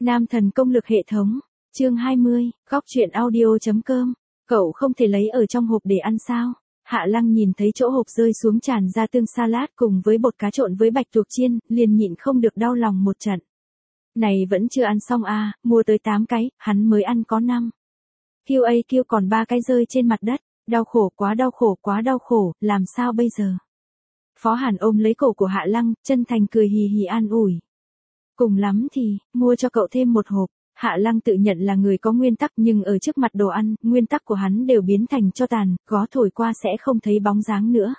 Nam thần công lực hệ thống, chương 20, góc truyện audio.com, cậu không thể lấy ở trong hộp để ăn sao? Hạ Lăng nhìn thấy chỗ hộp rơi xuống tràn ra tương salad cùng với bột cá trộn với bạch tuộc chiên, liền nhịn không được đau lòng một trận. Này vẫn chưa ăn xong à, mua tới 8 cái, hắn mới ăn có 5. Kêu còn 3 cái rơi trên mặt đất, đau khổ quá đau khổ, làm sao bây giờ? Phó Hàn ôm lấy cổ của Hạ Lăng, chân thành cười hì hì an ủi. Cùng lắm thì, mua cho cậu thêm một hộp. Hạ Lăng tự nhận là người có nguyên tắc nhưng ở trước mặt đồ ăn, nguyên tắc của hắn đều biến thành tro tàn, có thổi qua sẽ không thấy bóng dáng nữa.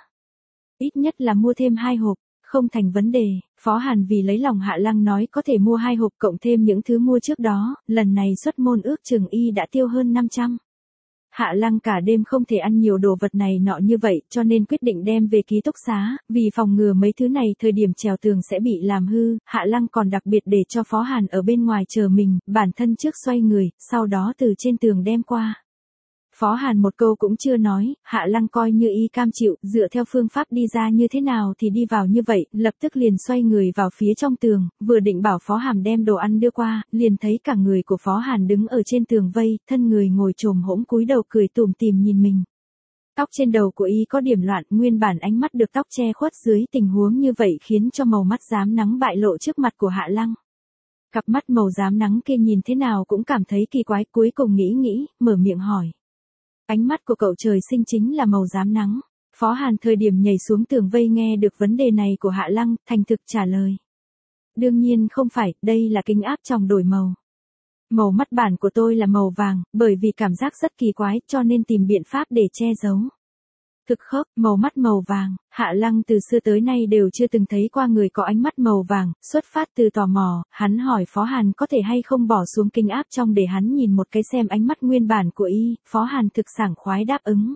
Ít nhất là mua thêm 2 hộp, không thành vấn đề. Phó Hàn vì lấy lòng Hạ Lăng nói có thể mua 2 hộp cộng thêm những thứ mua trước đó, lần này xuất môn ước chừng y đã tiêu hơn 500. Hạ Lăng cả đêm không thể ăn nhiều đồ vật này nọ như vậy cho nên quyết định đem về ký túc xá, vì phòng ngừa mấy thứ này thời điểm trèo tường sẽ bị làm hư, Hạ Lăng còn đặc biệt để cho Phó Hàn ở bên ngoài chờ mình, bản thân trước xoay người, sau đó từ trên tường đem qua. Phó Hàn một câu cũng chưa nói, Hạ Lăng coi như y cam chịu, dựa theo phương pháp đi ra như thế nào thì đi vào như vậy, lập tức liền xoay người vào phía trong tường, vừa định bảo Phó Hàn đem đồ ăn đưa qua, liền thấy cả người của Phó Hàn đứng ở trên tường vây, thân người ngồi chồm hỗn cúi đầu cười tủm tỉm nhìn mình. Tóc trên đầu của y có điểm loạn, nguyên bản ánh mắt được tóc che khuất dưới, tình huống như vậy khiến cho màu mắt rám nắng bại lộ trước mặt của Hạ Lăng. Cặp mắt màu rám nắng kia nhìn thế nào cũng cảm thấy kỳ quái, cuối cùng nghĩ, mở miệng hỏi. Ánh mắt của cậu trời sinh chính là màu rám nắng. Phó Hàn thời điểm nhảy xuống tường vây nghe được vấn đề này của Hạ Lăng, thành thực trả lời. Đương nhiên không phải, đây là kính áp tròng đổi màu. Màu mắt bản của tôi là màu vàng, bởi vì cảm giác rất kỳ quái cho nên tìm biện pháp để che giấu. Thực khớp, màu mắt màu vàng, Hạ Lăng từ xưa tới nay đều chưa từng thấy qua người có ánh mắt màu vàng, xuất phát từ tò mò, hắn hỏi Phó Hàn có thể hay không bỏ xuống kính áp trong để hắn nhìn một cái xem ánh mắt nguyên bản của y, Phó Hàn thực sảng khoái đáp ứng.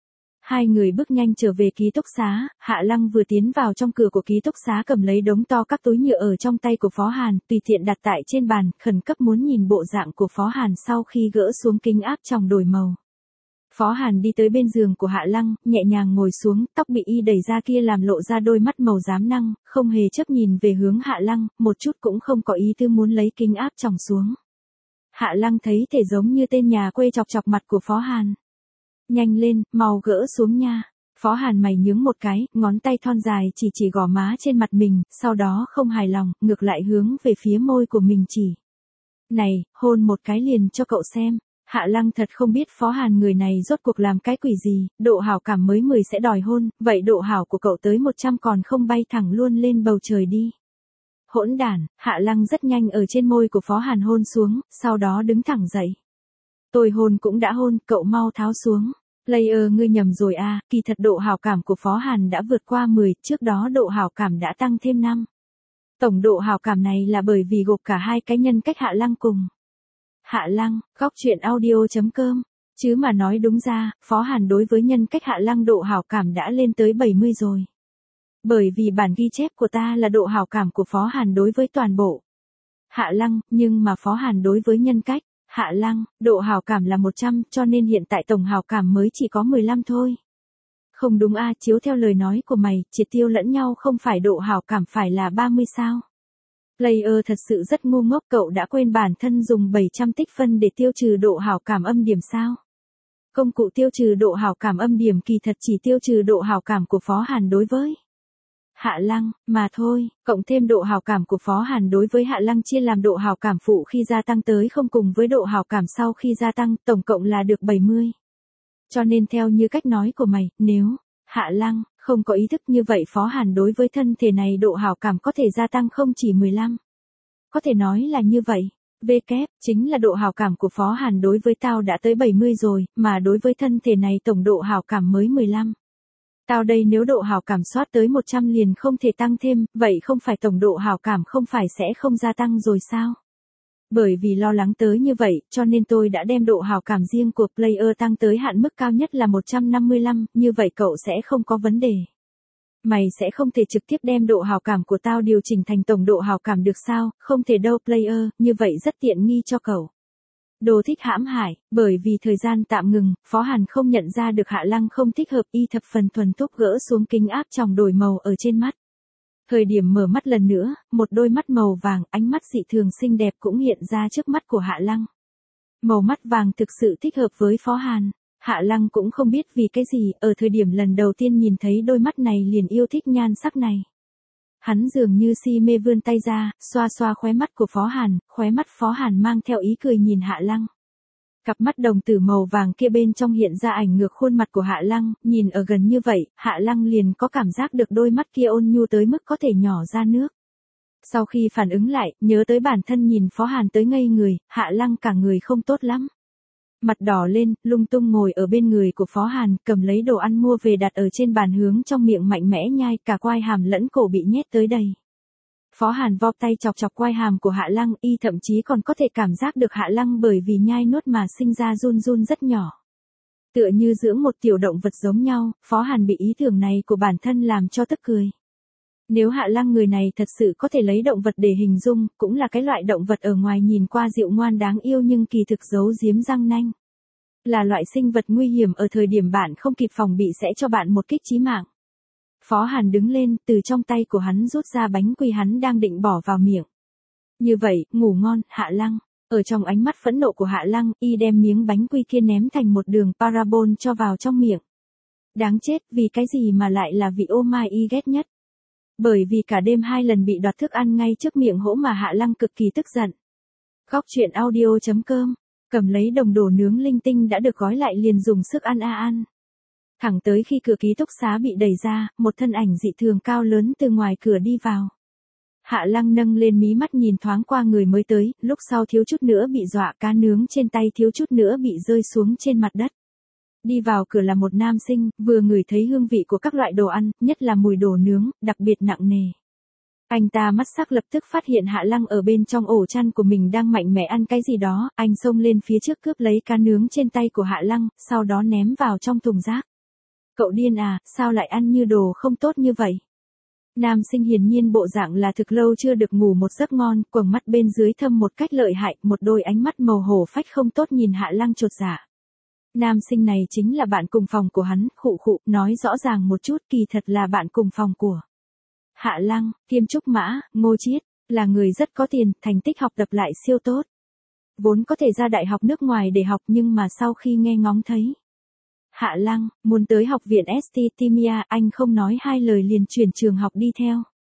Hai người bước nhanh trở về ký túc xá, Hạ Lăng vừa tiến vào trong cửa của ký túc xá cầm lấy đống to các túi nhựa ở trong tay của Phó Hàn, tùy tiện đặt tại trên bàn, khẩn cấp muốn nhìn bộ dạng của Phó Hàn sau khi gỡ xuống kính áp trong đổi màu. Phó Hàn đi tới bên giường của Hạ Lăng, nhẹ nhàng ngồi xuống, tóc bị y đẩy ra kia làm lộ ra đôi mắt màu rám nắng, không hề chớp nhìn về hướng Hạ Lăng, một chút cũng không có ý tư muốn lấy kính áp tròng xuống. Hạ Lăng thấy thể giống như tên nhà quê chọc chọc mặt của Phó Hàn. Nhanh lên, mau gỡ xuống nha. Phó Hàn mày nhướng một cái, ngón tay thon dài chỉ gò má trên mặt mình, sau đó không hài lòng, ngược lại hướng về phía môi của mình chỉ. Này, hôn một cái liền cho cậu xem. Hạ Lăng thật không biết Phó Hàn người này rốt cuộc làm cái quỷ gì, độ hảo cảm mới 10 sẽ đòi hôn, vậy độ hảo của cậu tới 100 còn không bay thẳng luôn lên bầu trời đi. Hỗn đản, Hạ Lăng rất nhanh ở trên môi của Phó Hàn hôn xuống, sau đó đứng thẳng dậy. Tôi hôn cũng đã hôn, cậu mau tháo xuống. Player ngươi nhầm rồi à, kỳ thật độ hảo cảm của Phó Hàn đã vượt qua 10, trước đó độ hảo cảm đã tăng thêm 5. Tổng độ hảo cảm này là bởi vì gộp cả hai cái nhân cách Hạ Lăng cùng. Hạ Lăng, góc truyện audio.com, chứ mà nói đúng ra, Phó Hàn đối với nhân cách Hạ Lăng độ hảo cảm đã lên tới 70 rồi. Bởi vì bản ghi chép của ta là độ hảo cảm của Phó Hàn đối với toàn bộ Hạ Lăng, nhưng mà Phó Hàn đối với nhân cách Hạ Lăng, độ hảo cảm là 100 cho nên hiện tại tổng hảo cảm mới chỉ có 15 thôi. Không đúng a, chiếu theo lời nói của mày, triệt tiêu lẫn nhau không phải độ hảo cảm phải là 30 sao? Player thật sự rất ngu ngốc, cậu đã quên bản thân dùng 700 tích phân để tiêu trừ độ hảo cảm âm điểm sao? Công cụ tiêu trừ độ hảo cảm âm điểm kỳ thật chỉ tiêu trừ độ hảo cảm của Phó Hàn đối với Hạ Lăng, mà thôi, cộng thêm độ hảo cảm của Phó Hàn đối với Hạ Lăng chia làm độ hảo cảm phụ khi gia tăng tới không cùng với độ hảo cảm sau khi gia tăng, tổng cộng là được 70. Cho nên theo như cách nói của mày, nếu Hạ Lăng không có ý thức như vậy Phó Hàn đối với thân thể này độ hảo cảm có thể gia tăng không chỉ 15. Có thể nói là như vậy. Kép, chính là độ hảo cảm của Phó Hàn đối với tao đã tới 70 rồi, mà đối với thân thể này tổng độ hảo cảm mới 15. Tao đây nếu độ hảo cảm soát tới 100 liền không thể tăng thêm, vậy không phải tổng độ hảo cảm không phải sẽ không gia tăng rồi sao? Bởi vì lo lắng tới như vậy, cho nên tôi đã đem độ hảo cảm riêng của player tăng tới hạn mức cao nhất là 155, như vậy cậu sẽ không có vấn đề. Mày sẽ không thể trực tiếp đem độ hảo cảm của tao điều chỉnh thành tổng độ hảo cảm được sao, không thể đâu player, như vậy rất tiện nghi cho cậu. Đồ thích hãm hại, bởi vì thời gian tạm ngừng, Phó Hàn không nhận ra được Hạ Lăng không thích hợp y thập phần thuần thục gỡ xuống kính áp tròng đổi màu ở trên mắt. Thời điểm mở mắt lần nữa, một đôi mắt màu vàng, ánh mắt dị thường xinh đẹp cũng hiện ra trước mắt của Hạ Lăng. Màu mắt vàng thực sự thích hợp với Phó Hàn. Hạ Lăng cũng không biết vì cái gì, ở thời điểm lần đầu tiên nhìn thấy đôi mắt này liền yêu thích nhan sắc này. Hắn dường như si mê vươn tay ra, xoa xoa khóe mắt của Phó Hàn, khóe mắt Phó Hàn mang theo ý cười nhìn Hạ Lăng. Cặp mắt đồng tử màu vàng kia bên trong hiện ra ảnh ngược khuôn mặt của Hạ Lăng, nhìn ở gần như vậy, Hạ Lăng liền có cảm giác được đôi mắt kia ôn nhu tới mức có thể nhỏ ra nước. Sau khi phản ứng lại, nhớ tới bản thân nhìn Phó Hàn tới ngây người, Hạ Lăng cả người không tốt lắm. Mặt đỏ lên, lung tung ngồi ở bên người của Phó Hàn, cầm lấy đồ ăn mua về đặt ở trên bàn hướng trong miệng mạnh mẽ nhai, cả quai hàm lẫn cổ bị nhét tới đầy. Phó Hàn vò tay chọc chọc quai hàm của Hạ Lăng, y thậm chí còn có thể cảm giác được Hạ Lăng bởi vì nhai nuốt mà sinh ra run run rất nhỏ. Tựa như dưỡng một tiểu động vật giống nhau, Phó Hàn bị ý tưởng này của bản thân làm cho tức cười. Nếu Hạ Lăng người này thật sự có thể lấy động vật để hình dung, cũng là cái loại động vật ở ngoài nhìn qua dịu ngoan đáng yêu nhưng kỳ thực giấu giếm răng nanh. Là loại sinh vật nguy hiểm ở thời điểm bạn không kịp phòng bị sẽ cho bạn một kích chí mạng. Phó Hàn đứng lên, từ trong tay của hắn rút ra bánh quy hắn đang định bỏ vào miệng. Như vậy, ngủ ngon, Hạ Lăng. Ở trong ánh mắt phẫn nộ của Hạ Lăng, y đem miếng bánh quy kia ném thành một đường parabol cho vào trong miệng. Đáng chết, vì cái gì mà lại là vị ô mai y ghét nhất. Bởi vì cả đêm 2 lần bị đoạt thức ăn ngay trước miệng hỗ mà Hạ Lăng cực kỳ tức giận. Góc truyện audio.com, cầm lấy đồng đồ nướng linh tinh đã được gói lại liền dùng sức ăn. Thẳng tới khi cửa ký túc xá bị đẩy ra, một thân ảnh dị thường cao lớn từ ngoài cửa đi vào. Hạ Lăng nâng lên mí mắt nhìn thoáng qua người mới tới, lúc sau thiếu chút nữa bị dọa, cá nướng trên tay thiếu chút nữa bị rơi xuống trên mặt đất. Đi vào cửa là một nam sinh, vừa ngửi thấy hương vị của các loại đồ ăn, nhất là mùi đồ nướng, đặc biệt nặng nề. Anh ta mắt sắc lập tức phát hiện Hạ Lăng ở bên trong ổ chăn của mình đang mạnh mẽ ăn cái gì đó, anh xông lên phía trước cướp lấy cá nướng trên tay của Hạ Lăng, sau đó ném vào trong thùng rác. Cậu điên à, sao lại ăn như đồ không tốt như vậy? Nam sinh hiển nhiên bộ dạng là thực lâu chưa được ngủ một giấc ngon, quầng mắt bên dưới thâm một cách lợi hại, một đôi ánh mắt màu hổ phách không tốt nhìn Hạ Lăng chột dạ. Nam sinh này chính là bạn cùng phòng của hắn, khụ, nói rõ ràng một chút, kỳ thật là bạn cùng phòng của Hạ Lăng, Kiêm Trúc Mã, Ngô Chiết, là người rất có tiền, thành tích học tập lại siêu tốt. Vốn có thể ra đại học nước ngoài để học nhưng mà sau khi nghe ngóng thấy Hạ Lăng muốn tới học viện ST Timia, anh không nói hai lời liền chuyển trường học đi theo.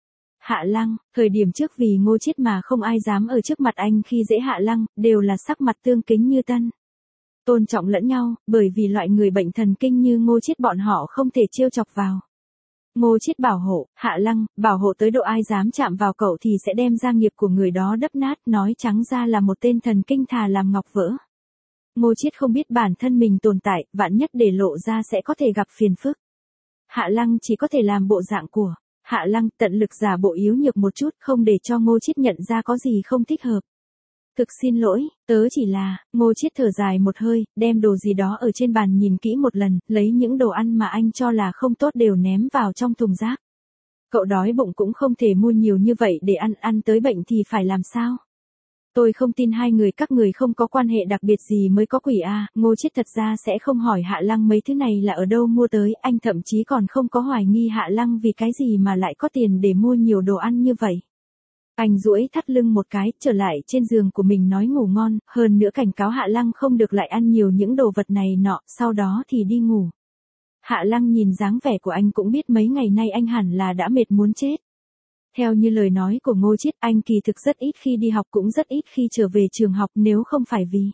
Hạ Lăng, thời điểm trước vì Ngô Chiết mà không ai dám ở trước mặt anh khi dễ Hạ Lăng, đều là sắc mặt tương kính như tân. Tôn trọng lẫn nhau, bởi vì loại người bệnh thần kinh như Ngô Chiết bọn họ không thể trêu chọc vào. Ngô Chiết bảo hộ, Hạ Lăng, bảo hộ tới độ ai dám chạm vào cậu thì sẽ đem gia nghiệp của người đó đập nát, nói trắng ra là một tên thần kinh thà làm ngọc vỡ. Ngô Chiết không biết bản thân mình tồn tại, vạn nhất để lộ ra sẽ có thể gặp phiền phức. Hạ Lăng chỉ có thể làm bộ dạng của Hạ Lăng, tận lực giả bộ yếu nhược một chút, không để cho Ngô Chiết nhận ra có gì không thích hợp. Thực xin lỗi, tớ chỉ là, Ngô Chiết thở dài một hơi, đem đồ gì đó ở trên bàn nhìn kỹ một lần, lấy những đồ ăn mà anh cho là không tốt đều ném vào trong thùng rác. Cậu đói bụng cũng không thể mua nhiều như vậy để ăn tới bệnh thì phải làm sao? Tôi không tin hai người các người không có quan hệ đặc biệt gì mới có quỷ à, Ngô Chiết thật ra sẽ không hỏi Hạ Lăng mấy thứ này là ở đâu mua tới, anh thậm chí còn không có hoài nghi Hạ Lăng vì cái gì mà lại có tiền để mua nhiều đồ ăn như vậy. Anh duỗi thắt lưng một cái, trở lại trên giường của mình nói ngủ ngon, hơn nữa cảnh cáo Hạ Lăng không được lại ăn nhiều những đồ vật này nọ, sau đó thì đi ngủ. Hạ Lăng nhìn dáng vẻ của anh cũng biết mấy ngày nay anh hẳn là đã mệt muốn chết. Theo như lời nói của Ngô Chiết, anh kỳ thực rất ít khi đi học cũng rất ít khi trở về trường học, nếu không phải vì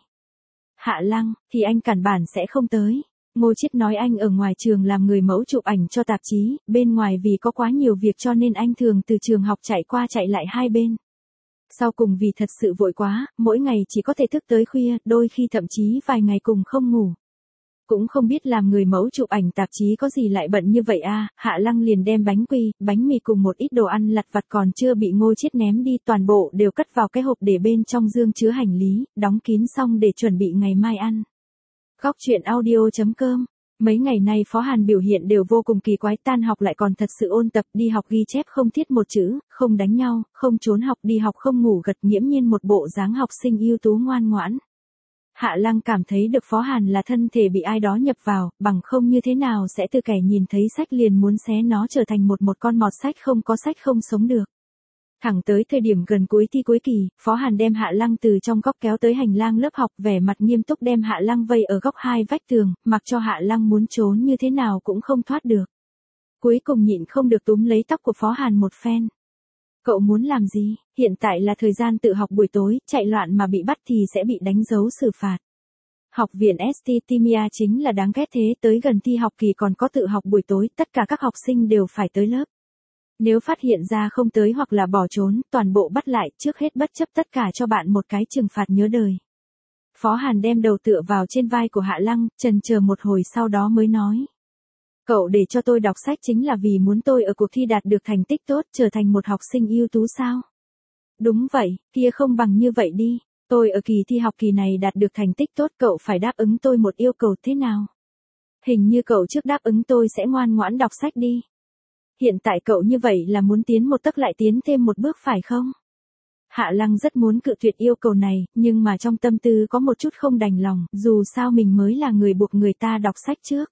Hạ Lăng, thì anh cản bản sẽ không tới. Ngô Chiết nói anh ở ngoài trường làm người mẫu chụp ảnh cho tạp chí, bên ngoài vì có quá nhiều việc cho nên anh thường từ trường học chạy qua chạy lại hai bên. Sau cùng vì thật sự vội quá, mỗi ngày chỉ có thể thức tới khuya, đôi khi thậm chí vài ngày cùng không ngủ. Cũng không biết làm người mẫu chụp ảnh tạp chí có gì lại bận như vậy à, Hạ Lăng liền đem bánh quy, bánh mì cùng một ít đồ ăn lặt vặt còn chưa bị Ngô Chiết ném đi toàn bộ đều cất vào cái hộp để bên trong dương chứa hành lý, đóng kín xong để chuẩn bị ngày mai ăn. Góc truyện audio.com. Mấy ngày nay Phó Hàn biểu hiện đều vô cùng kỳ quái, tan học lại còn thật sự ôn tập, đi học ghi chép không thiết một chữ, không đánh nhau, không trốn học, đi học không ngủ gật, nghiễm nhiên một bộ dáng học sinh ưu tú ngoan ngoãn. Hạ Lăng cảm thấy được Phó Hàn là thân thể bị ai đó nhập vào, bằng không như thế nào sẽ từ kẻ nhìn thấy sách liền muốn xé nó trở thành một con mọt sách không sống được. Thẳng tới thời điểm gần cuối thi cuối kỳ, Phó Hàn đem Hạ Lăng từ trong góc kéo tới hành lang lớp học, vẻ mặt nghiêm túc đem Hạ Lăng vây ở góc hai vách tường, mặc cho Hạ Lăng muốn trốn như thế nào cũng không thoát được. Cuối cùng nhịn không được túm lấy tóc của Phó Hàn một phen. Cậu muốn làm gì? Hiện tại là thời gian tự học buổi tối, chạy loạn mà bị bắt thì sẽ bị đánh dấu xử phạt. Học viện ST Timia chính là đáng ghét thế, tới gần thi học kỳ còn có tự học buổi tối, tất cả các học sinh đều phải tới lớp. Nếu phát hiện ra không tới hoặc là bỏ trốn, toàn bộ bắt lại, trước hết bất chấp tất cả cho bạn một cái trừng phạt nhớ đời. Phó Hàn đem đầu tựa vào trên vai của Hạ Lăng, chần chờ một hồi sau đó mới nói. Cậu để cho tôi đọc sách chính là vì muốn tôi ở cuộc thi đạt được thành tích tốt, trở thành một học sinh ưu tú sao? Đúng vậy, kia không bằng như vậy đi. Tôi ở kỳ thi học kỳ này đạt được thành tích tốt, cậu phải đáp ứng tôi một yêu cầu thế nào? Hình như cậu trước đáp ứng tôi sẽ ngoan ngoãn đọc sách đi. Hiện tại cậu như vậy là muốn tiến một tấc lại tiến thêm một bước phải không? Hạ Lăng rất muốn cự tuyệt yêu cầu này, nhưng mà trong tâm tư có một chút không đành lòng, dù sao mình mới là người buộc người ta đọc sách trước.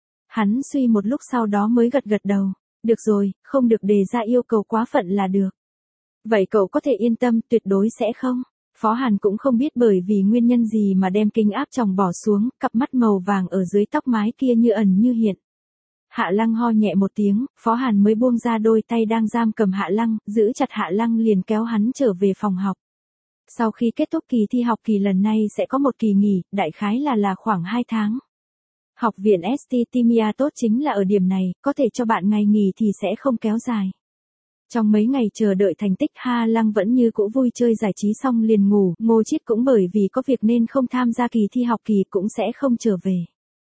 Hắn suy một lúc sau đó mới gật gật đầu. Được rồi, không được đề ra yêu cầu quá phận là được. Vậy cậu có thể yên tâm, tuyệt đối sẽ không. Phó Hàn cũng không biết bởi vì nguyên nhân gì mà đem kính áp tròng bỏ xuống, cặp mắt màu vàng ở dưới tóc mái kia như ẩn như hiện. Hạ Lăng ho nhẹ một tiếng, Phó Hàn mới buông ra đôi tay đang giam cầm Hạ Lăng, giữ chặt Hạ Lăng liền kéo hắn trở về phòng học. Sau khi kết thúc kỳ thi học kỳ lần này sẽ có một kỳ nghỉ, đại khái là khoảng 2 tháng. Học viện ST Timia tốt chính là ở điểm này, có thể cho bạn ngày nghỉ thì sẽ không kéo dài. Trong mấy ngày chờ đợi thành tích, Hạ Lăng vẫn như cũ vui chơi giải trí xong liền ngủ, Ngô Chiết cũng bởi vì có việc nên không tham gia kỳ thi học kỳ cũng sẽ không trở về.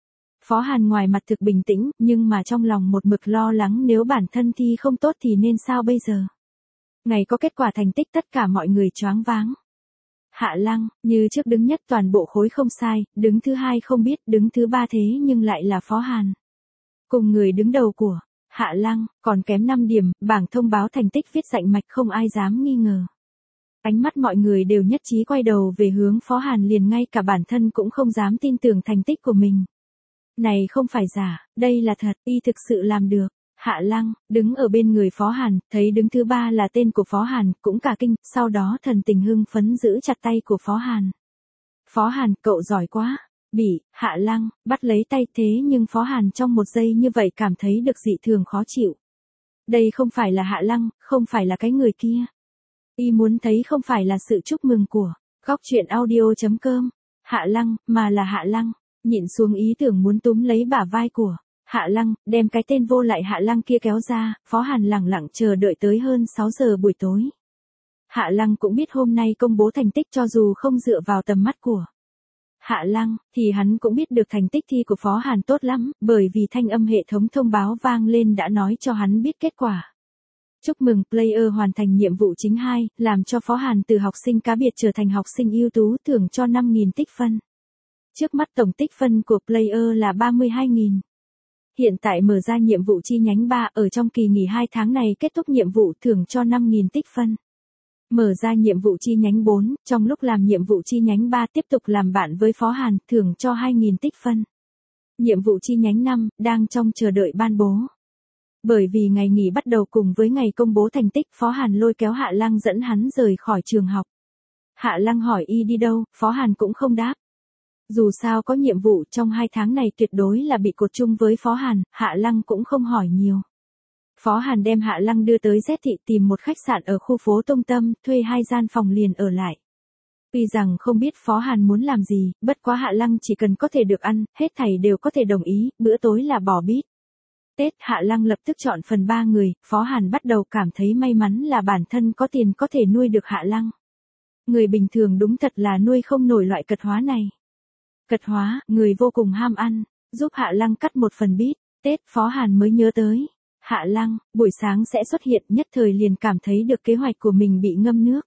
Phó Hàn ngoài mặt thực bình tĩnh, nhưng mà trong lòng một mực lo lắng nếu bản thân thi không tốt thì nên sao bây giờ. Ngày có kết quả thành tích tất cả mọi người choáng váng. Hạ Lăng, như trước đứng nhất toàn bộ khối không sai, đứng thứ hai không biết, đứng thứ ba thế nhưng lại là Phó Hàn. Cùng người đứng đầu của Hạ Lăng, còn kém 5 điểm, bảng thông báo thành tích viết rành mạch không ai dám nghi ngờ. Ánh mắt mọi người đều nhất trí quay đầu về hướng Phó Hàn liền ngay cả bản thân cũng không dám tin tưởng thành tích của mình. Này không phải giả, đây là thật, y thực sự làm được. Hạ Lăng, đứng ở bên người Phó Hàn, thấy đứng thứ ba là tên của Phó Hàn, cũng cả kinh, sau đó thần tình hưng phấn giữ chặt tay của Phó Hàn. Phó Hàn, cậu giỏi quá. Bị, Hạ Lăng, bắt lấy tay thế nhưng Phó Hàn trong một giây như vậy cảm thấy được dị thường khó chịu. Đây không phải là Hạ Lăng, không phải là cái người kia. Y muốn thấy không phải là sự chúc mừng của góc truyện audio.com, Hạ Lăng, mà là Hạ Lăng. Nhịn xuống ý tưởng muốn túm lấy bả vai của Hạ Lăng, đem cái tên vô lại Hạ Lăng kia kéo ra, Phó Hàn lẳng lặng chờ đợi tới hơn 6 giờ buổi tối. Hạ Lăng cũng biết hôm nay công bố thành tích cho dù không dựa vào tầm mắt của Hạ Lăng, thì hắn cũng biết được thành tích thi của Phó Hàn tốt lắm, bởi vì thanh âm hệ thống thông báo vang lên đã nói cho hắn biết kết quả. Chúc mừng, player hoàn thành nhiệm vụ chính 2, làm cho Phó Hàn từ học sinh cá biệt trở thành học sinh ưu tú, thưởng cho 5.000 tích phân. Trước mắt tổng tích phân của player là 32.000. Hiện tại mở ra nhiệm vụ chi nhánh 3, ở trong kỳ nghỉ 2 tháng này kết thúc nhiệm vụ thưởng cho 5.000 tích phân. Mở ra nhiệm vụ chi nhánh 4, trong lúc làm nhiệm vụ chi nhánh 3 tiếp tục làm bạn với Phó Hàn, thưởng cho 2.000 tích phân. Nhiệm vụ chi nhánh 5, đang trong chờ đợi ban bố. Bởi vì ngày nghỉ bắt đầu cùng với ngày công bố thành tích, Phó Hàn lôi kéo Hạ Lăng dẫn hắn rời khỏi trường học. Hạ Lăng hỏi y đi đâu, Phó Hàn cũng không đáp. Dù sao có nhiệm vụ trong 2 tháng này tuyệt đối là bị cột chung với Phó Hàn, Hạ Lăng cũng không hỏi nhiều. Phó Hàn đem Hạ Lăng đưa tới Z thị tìm một khách sạn ở khu phố Tông Tâm, thuê 2 gian phòng liền ở lại. Tuy rằng không biết Phó Hàn muốn làm gì, bất quá Hạ Lăng chỉ cần có thể được ăn, hết thảy đều có thể đồng ý, bữa tối là bò bít. Tết Hạ Lăng lập tức chọn phần 3 người, Phó Hàn bắt đầu cảm thấy may mắn là bản thân có tiền có thể nuôi được Hạ Lăng. Người bình thường đúng thật là nuôi không nổi loại cật hóa này. Cật hóa, người vô cùng ham ăn, giúp Hạ Lăng cắt một phần bít. Tết Phó Hàn mới nhớ tới. Hạ Lăng, buổi sáng sẽ xuất hiện, nhất thời liền cảm thấy được kế hoạch của mình bị ngâm nước.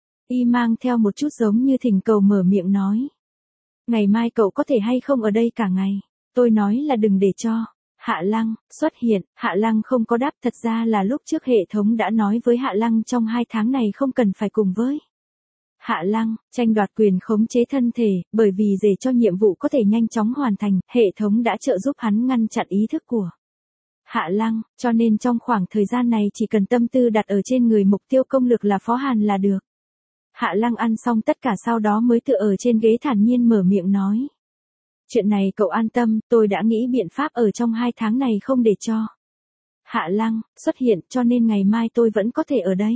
Y mang theo một chút giống như thỉnh cầu mở miệng nói. Ngày mai cậu có thể hay không ở đây cả ngày? Tôi nói là đừng để cho Hạ Lăng xuất hiện. Hạ Lăng không có đáp, thật ra là lúc trước hệ thống đã nói với Hạ Lăng trong 2 tháng này không cần phải cùng với Hạ Lăng, tranh đoạt quyền khống chế thân thể, bởi vì để cho nhiệm vụ có thể nhanh chóng hoàn thành, hệ thống đã trợ giúp hắn ngăn chặn ý thức của Hạ Lăng, cho nên trong khoảng thời gian này chỉ cần tâm tư đặt ở trên người mục tiêu công lực là Phó Hàn là được. Hạ Lăng ăn xong tất cả sau đó mới tựa ở trên ghế thản nhiên mở miệng nói. Chuyện này cậu an tâm, tôi đã nghĩ biện pháp ở trong 2 tháng này không để cho Hạ Lăng xuất hiện, cho nên ngày mai tôi vẫn có thể ở đây.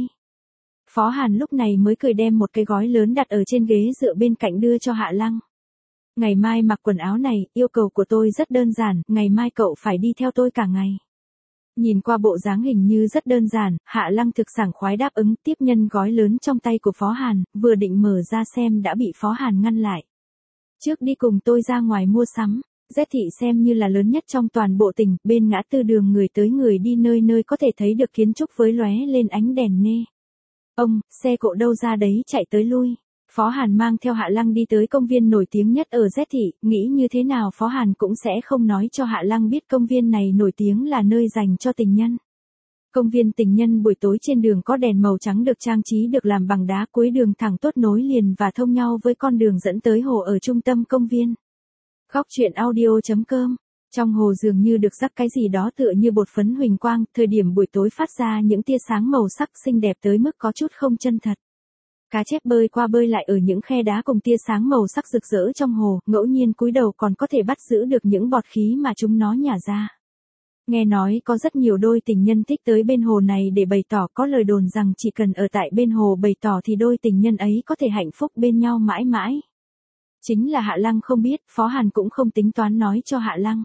Phó Hàn lúc này mới cười đem một cái gói lớn đặt ở trên ghế dựa bên cạnh đưa cho Hạ Lăng. Ngày mai mặc quần áo này, yêu cầu của tôi rất đơn giản, ngày mai cậu phải đi theo tôi cả ngày. Nhìn qua bộ dáng hình như rất đơn giản, Hạ Lăng thực sảng khoái đáp ứng, tiếp nhân gói lớn trong tay của Phó Hàn, vừa định mở ra xem đã bị Phó Hàn ngăn lại. Trước đi cùng tôi ra ngoài mua sắm, Z thị xem như là lớn nhất trong toàn bộ tỉnh, bên ngã tư đường người tới người đi nơi nơi có thể thấy được kiến trúc với lóe lên ánh đèn nê. Ông, xe cộ đâu ra đấy chạy tới lui. Phó Hàn mang theo Hạ Lăng đi tới công viên nổi tiếng nhất ở Z thị, nghĩ như thế nào Phó Hàn cũng sẽ không nói cho Hạ Lăng biết công viên này nổi tiếng là nơi dành cho tình nhân. Công viên tình nhân buổi tối trên đường có đèn màu trắng được trang trí được làm bằng đá, cuối đường thẳng tốt nối liền và thông nhau với con đường dẫn tới hồ ở trung tâm công viên. Góc truyện audio.com. Trong hồ dường như được rắc cái gì đó tựa như bột phấn huỳnh quang, thời điểm buổi tối phát ra những tia sáng màu sắc xinh đẹp tới mức có chút không chân thật. Cá chép bơi qua bơi lại ở những khe đá cùng tia sáng màu sắc rực rỡ trong hồ, ngẫu nhiên cúi đầu còn có thể bắt giữ được những bọt khí mà chúng nó nhả ra. Nghe nói có rất nhiều đôi tình nhân thích tới bên hồ này để bày tỏ, có lời đồn rằng chỉ cần ở tại bên hồ bày tỏ thì đôi tình nhân ấy có thể hạnh phúc bên nhau mãi mãi. Chính là Hạ Lăng không biết, Phó Hàn cũng không tính toán nói cho Hạ Lăng.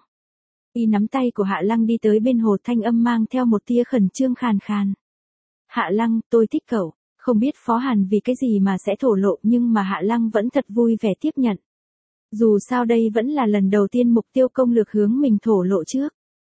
Y nắm tay của Hạ Lăng đi tới bên hồ, thanh âm mang theo một tia khẩn trương khàn khàn. Hạ Lăng, tôi thích cậu. Không biết Phó Hàn vì cái gì mà sẽ thổ lộ, nhưng mà Hạ Lăng vẫn thật vui vẻ tiếp nhận. Dù sao đây vẫn là lần đầu tiên mục tiêu công lược hướng mình thổ lộ trước.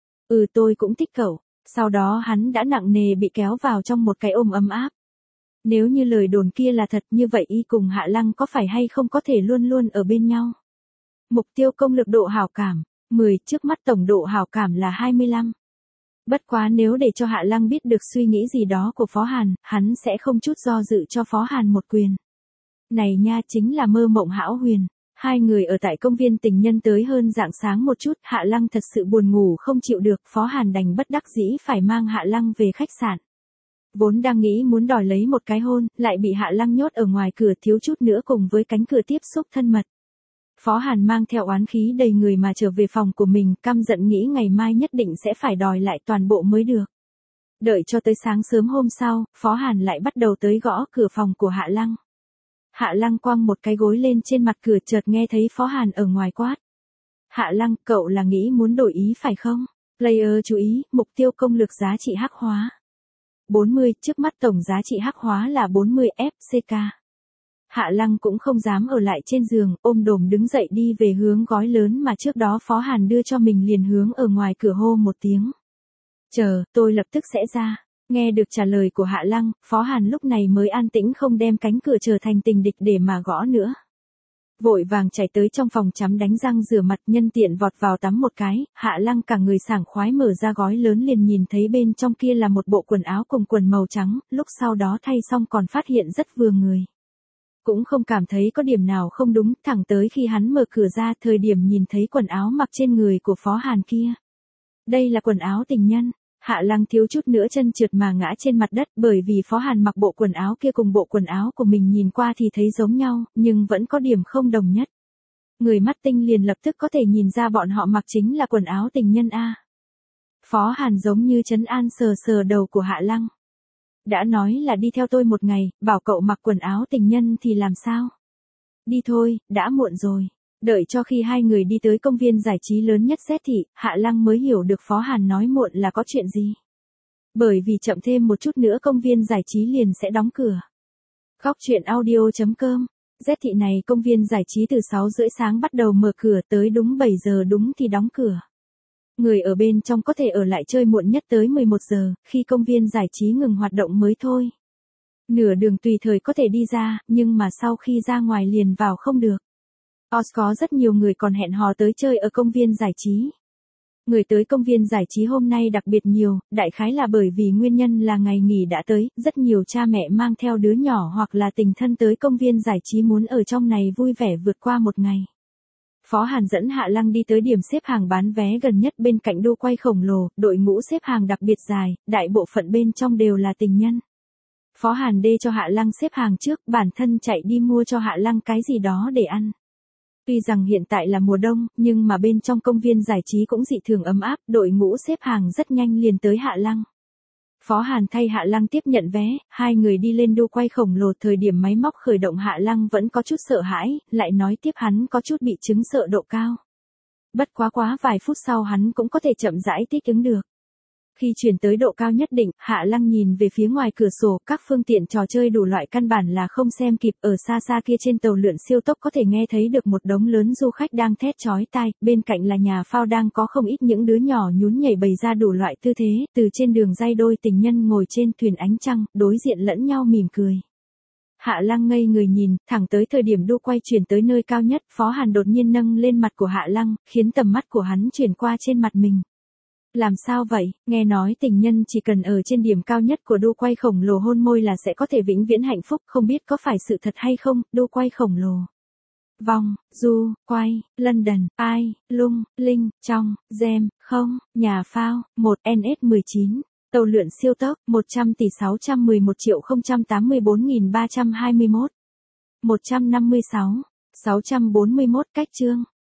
Tôi cũng thích cậu. Sau đó hắn đã nặng nề bị kéo vào trong một cái ôm ấm áp. Nếu như lời đồn kia là thật, như vậy y cùng Hạ Lăng có phải hay không có thể luôn luôn ở bên nhau. Mục tiêu công lực độ hảo cảm 10, trước mắt tổng độ hảo cảm là 25. Bất quá nếu để cho Hạ Lăng biết được suy nghĩ gì đó của Phó Hàn, hắn sẽ không chút do dự cho Phó Hàn một quyền. Này nha, chính là mơ mộng hão huyền. Hai người ở tại công viên tình nhân tới hơn rạng sáng một chút, Hạ Lăng thật sự buồn ngủ không chịu được, Phó Hàn đành bất đắc dĩ phải mang Hạ Lăng về khách sạn. Vốn đang nghĩ muốn đòi lấy một cái hôn, lại bị Hạ Lăng nhốt ở ngoài cửa, thiếu chút nữa cùng với cánh cửa tiếp xúc thân mật. Phó Hàn mang theo oán khí đầy người mà trở về phòng của mình, căm giận nghĩ ngày mai nhất định sẽ phải đòi lại toàn bộ mới được. Đợi cho tới sáng sớm hôm sau, Phó Hàn lại bắt đầu tới gõ cửa phòng của Hạ Lăng. Hạ Lăng quăng một cái gối lên trên mặt cửa, chợt nghe thấy Phó Hàn ở ngoài quát. Hạ Lăng, cậu là nghĩ muốn đổi ý phải không? Player chú ý, mục tiêu công lực giá trị hắc hóa 40, trước mắt tổng giá trị hắc hóa là 40 FCK. Hạ Lăng cũng không dám ở lại trên giường, ôm đồm đứng dậy đi về hướng gói lớn mà trước đó Phó Hàn đưa cho mình, liền hướng ở ngoài cửa hô một tiếng. Chờ, tôi lập tức sẽ ra. Nghe được trả lời của Hạ Lăng, Phó Hàn lúc này mới an tĩnh không đem cánh cửa trở thành tình địch để mà gõ nữa. Vội vàng chạy tới trong phòng tắm đánh răng rửa mặt, nhân tiện vọt vào tắm một cái, Hạ Lăng cả người sảng khoái mở ra gói lớn, liền nhìn thấy bên trong kia là một bộ quần áo cùng quần màu trắng, lúc sau đó thay xong còn phát hiện rất vừa người. Cũng không cảm thấy có điểm nào không đúng, thẳng tới khi hắn mở cửa ra, thời điểm nhìn thấy quần áo mặc trên người của Phó Hàn kia. Đây là quần áo tình nhân. Hạ Lăng thiếu chút nữa chân trượt mà ngã trên mặt đất, bởi vì Phó Hàn mặc bộ quần áo kia cùng bộ quần áo của mình nhìn qua thì thấy giống nhau, nhưng vẫn có điểm không đồng nhất. Người mắt tinh liền lập tức có thể nhìn ra bọn họ mặc chính là quần áo tình nhân a. Phó Hàn giống như trấn an sờ sờ đầu của Hạ Lăng. Đã nói là đi theo tôi một ngày, bảo cậu mặc quần áo tình nhân thì làm sao? Đi thôi, đã muộn rồi. Đợi cho khi hai người đi tới công viên giải trí lớn nhất Z thị, Hạ Lăng mới hiểu được Phó Hàn nói muộn là có chuyện gì. Bởi vì chậm thêm một chút nữa công viên giải trí liền sẽ đóng cửa. Góc truyện audio.com. Z thị này công viên giải trí từ 6 rưỡi sáng bắt đầu mở cửa, tới đúng 7 giờ đúng thì đóng cửa. Người ở bên trong có thể ở lại chơi muộn nhất tới 11 giờ, khi công viên giải trí ngừng hoạt động mới thôi. Nửa đường tùy thời có thể đi ra, nhưng mà sau khi ra ngoài liền vào không được. Có rất nhiều người còn hẹn hò tới chơi ở công viên giải trí. Người tới công viên giải trí hôm nay đặc biệt nhiều, đại khái là bởi vì nguyên nhân là ngày nghỉ đã tới, rất nhiều cha mẹ mang theo đứa nhỏ hoặc là tình thân tới công viên giải trí muốn ở trong này vui vẻ vượt qua một ngày. Phó Hàn dẫn Hạ Lăng đi tới điểm xếp hàng bán vé gần nhất bên cạnh đu quay khổng lồ, đội ngũ xếp hàng đặc biệt dài, đại bộ phận bên trong đều là tình nhân. Phó Hàn đê cho Hạ Lăng xếp hàng trước, bản thân chạy đi mua cho Hạ Lăng cái gì đó để ăn. Tuy rằng hiện tại là mùa đông, nhưng mà bên trong công viên giải trí cũng dị thường ấm áp, đội ngũ xếp hàng rất nhanh liền tới Hạ Lăng. Phó Hàn thay Hạ Lăng tiếp nhận vé, hai người đi lên đu quay khổng lồ, thời điểm máy móc khởi động Hạ Lăng vẫn có chút sợ hãi, lại nói tiếp hắn có chút bị chứng sợ độ cao. Bất quá vài phút sau hắn cũng có thể chậm rãi thích ứng được. Khi chuyển tới độ cao nhất định, Hạ Lăng nhìn về phía ngoài cửa sổ, các phương tiện trò chơi đủ loại căn bản là không xem kịp, ở xa xa kia trên tàu lượn siêu tốc có thể nghe thấy được một đống lớn du khách đang thét chói tai, bên cạnh là nhà phao đang có không ít những đứa nhỏ nhún nhảy bày ra đủ loại tư thế, từ trên đường ray đôi tình nhân ngồi trên thuyền ánh trăng, đối diện lẫn nhau mỉm cười. Hạ Lăng ngây người nhìn, thẳng tới thời điểm đu quay chuyển tới nơi cao nhất, Phó Hàn đột nhiên nâng lên mặt của Hạ Lăng, khiến tầm mắt của hắn chuyển qua trên mặt mình. Làm sao vậy, nghe nói tình nhân chỉ cần ở trên điểm cao nhất của đu quay khổng lồ hôn môi là sẽ có thể vĩnh viễn hạnh phúc, không biết có phải sự thật hay không, đu quay khổng lồ. Vòng, du, quay, London, ai, lung, linh, trong, gem, không, nhà phao, 1 NS19, tàu lượn siêu tốc, 100 tỷ 611 triệu 084.321. 156, 641 cách chương.